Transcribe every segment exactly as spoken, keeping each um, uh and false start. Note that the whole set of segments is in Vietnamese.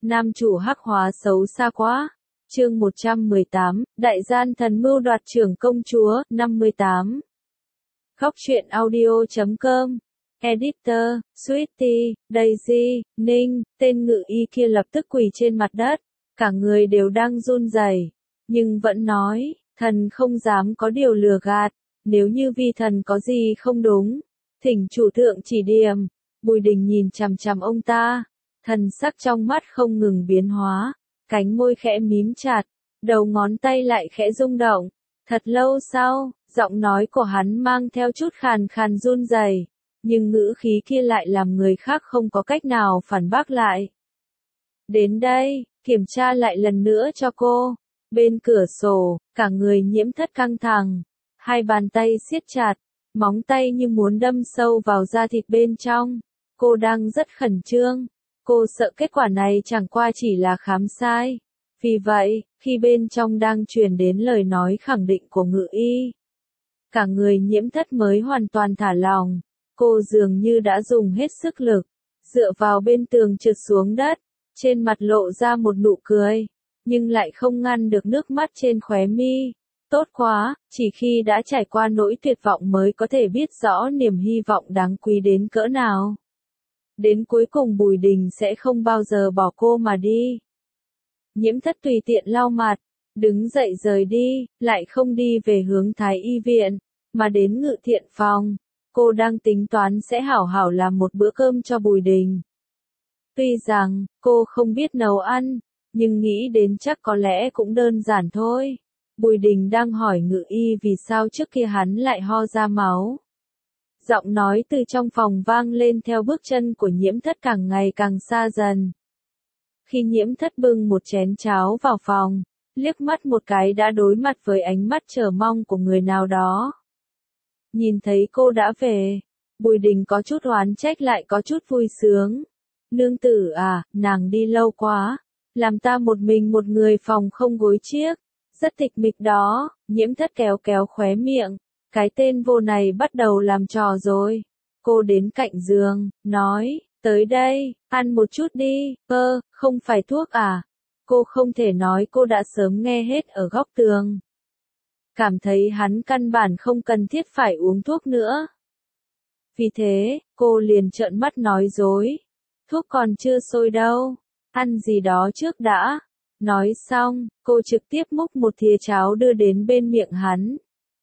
nam chủ hắc hóa xấu xa quá. Chương một trăm mười tám, Đại gian thần mưu đoạt trưởng công chúa, năm mươi tám. Góc truyện audio chấm com. Editor, Sweetie, Daisy, Ninh, tên ngự y kia lập tức quỳ trên mặt đất, cả người đều đang run rẩy, nhưng vẫn nói, thần không dám có điều lừa gạt, nếu như vi thần có gì không đúng, thỉnh chủ thượng chỉ điểm. Bùi Đình nhìn chằm chằm ông ta, thần sắc trong mắt không ngừng biến hóa, cánh môi khẽ mím chặt, đầu ngón tay lại khẽ rung động. Thật lâu sau, giọng nói của hắn mang theo chút khàn khàn run rẩy, nhưng ngữ khí kia lại làm người khác không có cách nào phản bác lại. Đến đây, kiểm tra lại lần nữa cho cô. Bên cửa sổ, cả người Nhiễm Thất căng thẳng, hai bàn tay siết chặt, móng tay như muốn đâm sâu vào da thịt bên trong. Cô đang rất khẩn trương, cô sợ kết quả này chẳng qua chỉ là khám sai. Vì vậy, khi bên trong đang truyền đến lời nói khẳng định của ngự y, cả người Nhiễm Thất mới hoàn toàn thả lỏng. Cô dường như đã dùng hết sức lực, dựa vào bên tường trượt xuống đất, trên mặt lộ ra một nụ cười, nhưng lại không ngăn được nước mắt trên khóe mi. Tốt quá, chỉ khi đã trải qua nỗi tuyệt vọng mới có thể biết rõ niềm hy vọng đáng quý đến cỡ nào. Đến cuối cùng Bùi Đình sẽ không bao giờ bỏ cô mà đi. Nhiễm Thất tùy tiện lau mặt, đứng dậy rời đi, lại không đi về hướng Thái y viện, mà đến Ngự Thiện phòng. Cô đang tính toán sẽ hảo hảo làm một bữa cơm cho Bùi Đình. Tuy rằng, cô không biết nấu ăn, nhưng nghĩ đến chắc có lẽ cũng đơn giản thôi. Bùi Đình đang hỏi ngự y vì sao trước kia hắn lại ho ra máu. Giọng nói từ trong phòng vang lên theo bước chân của Nhiễm Thất càng ngày càng xa dần. Khi Nhiễm Thất bưng một chén cháo vào phòng, liếc mắt một cái đã đối mặt với ánh mắt chờ mong của người nào đó. Nhìn thấy cô đã về, Bùi Đình có chút oán trách lại có chút vui sướng. Nương tử à, nàng đi lâu quá, làm ta một mình một người phòng không gối chiếc, rất tịch mịch đó. Nhiễm Thất kéo kéo khóe miệng, cái tên vô này bắt đầu làm trò rồi. Cô đến cạnh giường, nói, tới đây, ăn một chút đi. Ơ, không phải thuốc à? Cô không thể nói cô đã sớm nghe hết ở góc tường. Cảm thấy hắn căn bản không cần thiết phải uống thuốc nữa. Vì thế, cô liền trợn mắt nói dối. Thuốc còn chưa sôi đâu, ăn gì đó trước đã. Nói xong, cô trực tiếp múc một thìa cháo đưa đến bên miệng hắn.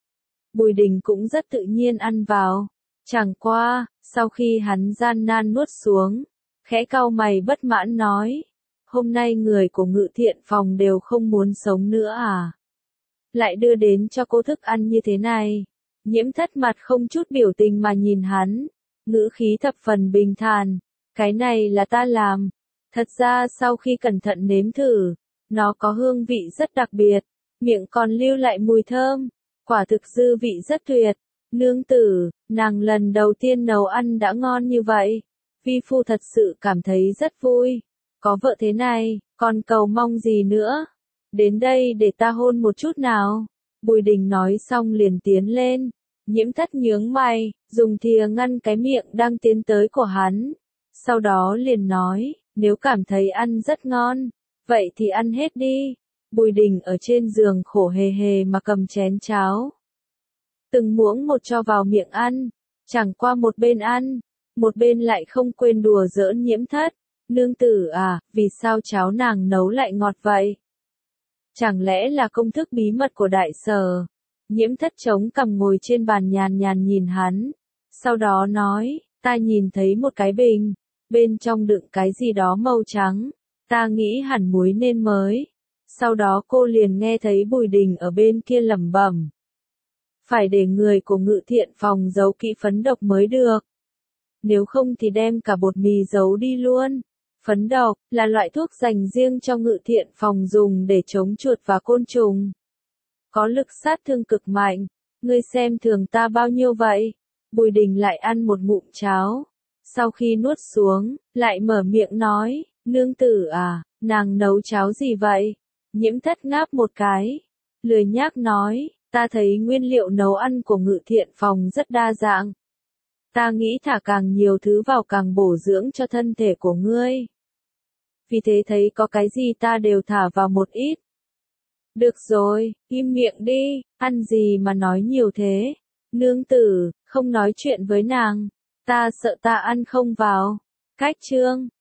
Bùi Đình cũng rất tự nhiên ăn vào. Chẳng qua, sau khi hắn gian nan nuốt xuống, khẽ cau mày bất mãn nói. Hôm nay người của Ngự Thiện phòng đều không muốn sống nữa à? Lại đưa đến cho cô thức ăn như thế này. Nhiễm Thất mặt không chút biểu tình mà nhìn hắn, ngữ khí thập phần bình thản. Cái này là ta làm. Thật ra sau khi cẩn thận nếm thử, nó có hương vị rất đặc biệt, miệng còn lưu lại mùi thơm, quả thực dư vị rất tuyệt. Nương tử, nàng lần đầu tiên nấu ăn đã ngon như vậy, vi phu thật sự cảm thấy rất vui. Có vợ thế này, còn cầu mong gì nữa? Đến đây để ta hôn một chút nào. Bùi Đình nói xong liền tiến lên. Nhiễm Thất nhướng mày, dùng thìa ngăn cái miệng đang tiến tới của hắn. Sau đó liền nói, nếu cảm thấy ăn rất ngon, vậy thì ăn hết đi. Bùi Đình ở trên giường khổ hề hề mà cầm chén cháo. Từng muỗng một cho vào miệng ăn, chẳng qua một bên ăn, một bên lại không quên đùa giỡn Nhiễm Thất. Nương tử à, vì sao cháo nàng nấu lại ngọt vậy? Chẳng lẽ là công thức bí mật của đại sở? Nhiễm Thất chống cằm ngồi trên bàn nhàn nhàn nhìn hắn. Sau đó nói, ta nhìn thấy một cái bình, bên trong đựng cái gì đó màu trắng, ta nghĩ hẳn muối nên mới. Sau đó cô liền nghe thấy Bùi Đình ở bên kia lẩm bẩm. Phải để người của Ngự Thiện phòng giấu kỹ phấn độc mới được. Nếu không thì đem cả bột mì giấu đi luôn. Phấn độc là loại thuốc dành riêng cho Ngự Thiện phòng dùng để chống chuột và côn trùng. Có lực sát thương cực mạnh. Ngươi xem thường ta bao nhiêu vậy? Bùi Đình lại ăn một ngụm cháo. Sau khi nuốt xuống, lại mở miệng nói, nương tử à, nàng nấu cháo gì vậy? Nhiễm Thất ngáp một cái, lười nhác nói, ta thấy nguyên liệu nấu ăn của Ngự Thiện phòng rất đa dạng. Ta nghĩ thả càng nhiều thứ vào càng bổ dưỡng cho thân thể của ngươi. vì thế thấy có cái gì ta đều thả vào một ít. Được rồi, im miệng đi, ăn gì mà nói nhiều thế. Nương tử, không nói chuyện với nàng, ta sợ ta ăn không vào. Cách chương